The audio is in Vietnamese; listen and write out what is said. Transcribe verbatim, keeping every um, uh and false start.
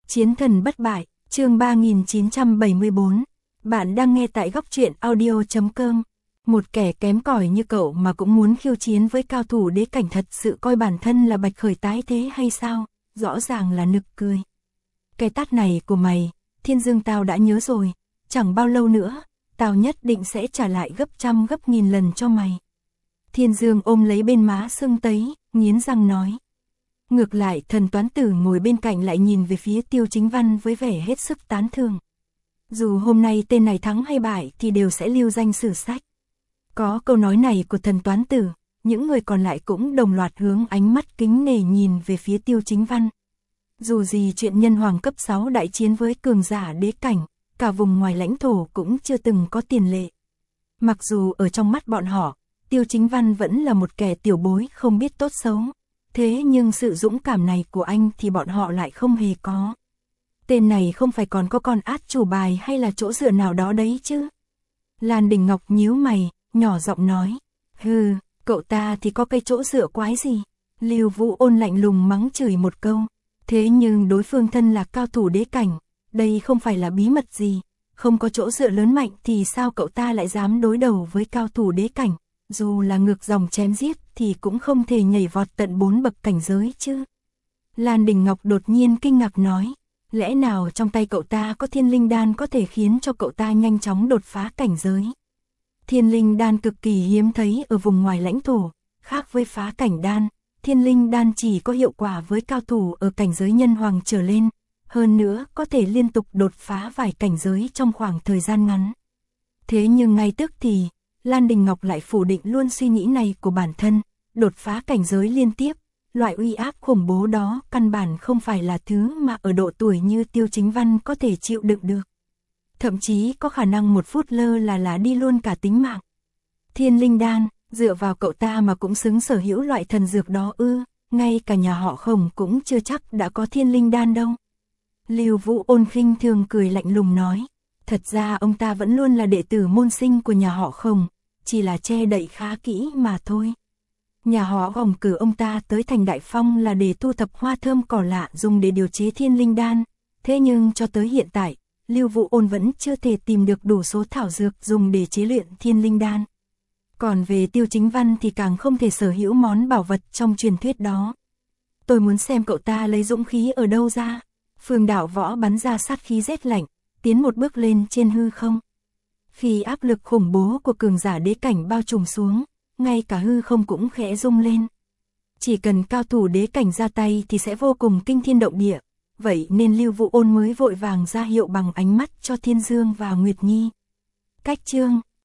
Chiến thần bất bại, chương ba nghìn chín trăm bảy mươi tư. Bạn đang nghe tại góc truyện audio chấm com. Một kẻ kém cỏi như cậu mà cũng muốn khiêu chiến với cao thủ đế cảnh, thật sự coi bản thân là Bạch Khởi tái thế hay sao? Rõ ràng là nực cười. Cái tát này của mày, Thiên Dương, tao đã nhớ rồi, chẳng bao lâu nữa, tao nhất định sẽ trả lại gấp trăm gấp nghìn lần cho mày. Thiên Dương ôm lấy bên má sưng tấy, nghiến răng nói. Ngược lại Thần Toán Tử ngồi bên cạnh lại nhìn về phía Tiêu Chính Văn với vẻ hết sức tán thưởng. Dù hôm nay tên này thắng hay bại thì đều sẽ lưu danh sử sách. Có câu nói này của Thần Toán Tử, những người còn lại cũng đồng loạt hướng ánh mắt kính nể nhìn về phía Tiêu Chính Văn. Dù gì chuyện nhân hoàng cấp sáu đại chiến với cường giả đế cảnh, cả vùng ngoài lãnh thổ cũng chưa từng có tiền lệ. Mặc dù ở trong mắt bọn họ, Tiêu Chính Văn vẫn là một kẻ tiểu bối không biết tốt xấu. Thế nhưng sự dũng cảm này của anh thì bọn họ lại không hề có. Tên này không phải còn có con át chủ bài hay là chỗ dựa nào đó đấy chứ? Lan Đình Ngọc nhíu mày, nhỏ giọng nói. Hừ, cậu ta thì có cái chỗ dựa quái gì? Lưu Vũ Ôn lạnh lùng mắng chửi một câu. Thế nhưng đối phương thân là cao thủ đế cảnh, đây không phải là bí mật gì. Không có chỗ dựa lớn mạnh thì sao cậu ta lại dám đối đầu với cao thủ đế cảnh? Dù là ngược dòng chém giết thì cũng không thể nhảy vọt tận bốn bậc cảnh giới chứ. Lan Đình Ngọc đột nhiên kinh ngạc nói. Lẽ nào trong tay cậu ta có thiên linh đan có thể khiến cho cậu ta nhanh chóng đột phá cảnh giới? Thiên linh đan cực kỳ hiếm thấy ở vùng ngoài lãnh thổ. Khác với phá cảnh đan, thiên linh đan chỉ có hiệu quả với cao thủ ở cảnh giới nhân hoàng trở lên. Hơn nữa có thể liên tục đột phá vài cảnh giới trong khoảng thời gian ngắn. Thế nhưng ngay tức thì Lan Đình Ngọc lại phủ định luôn suy nghĩ này của bản thân, đột phá cảnh giới liên tiếp, loại uy áp khủng bố đó căn bản không phải là thứ mà ở độ tuổi như Tiêu Chính Văn có thể chịu đựng được. Thậm chí có khả năng một phút lơ là là đi luôn cả tính mạng. Thiên linh đan, dựa vào cậu ta mà cũng xứng sở hữu loại thần dược đó ư? Ngay cả nhà họ Khổng cũng chưa chắc đã có thiên linh đan đâu. Lưu Vũ Ôn khinh thường cười lạnh lùng nói. Thật ra ông ta vẫn luôn là đệ tử môn sinh của nhà họ Khổng, chỉ là che đậy khá kỹ mà thôi. Nhà họ Khổng cử ông ta tới thành Đại Phong là để thu thập hoa thơm cỏ lạ dùng để điều chế thiên linh đan. Thế nhưng cho tới hiện tại, Lưu Vũ Ôn vẫn chưa thể tìm được đủ số thảo dược dùng để chế luyện thiên linh đan. Còn về Tiêu Chính Văn thì càng không thể sở hữu món bảo vật trong truyền thuyết đó. Tôi muốn xem cậu ta lấy dũng khí ở đâu ra. Phương Đạo Võ bắn ra sát khí rét lạnh, tiến một bước lên trên hư không. Khi áp lực khủng bố của cường giả đế cảnh bao trùm xuống, ngay cả hư không cũng khẽ rung lên. Chỉ cần cao thủ đế cảnh ra tay thì sẽ vô cùng kinh thiên động địa, vậy nên Lưu Vũ Ôn mới vội vàng ra hiệu bằng ánh mắt cho Thiên Dương và Nguyệt Nhi. Cách chương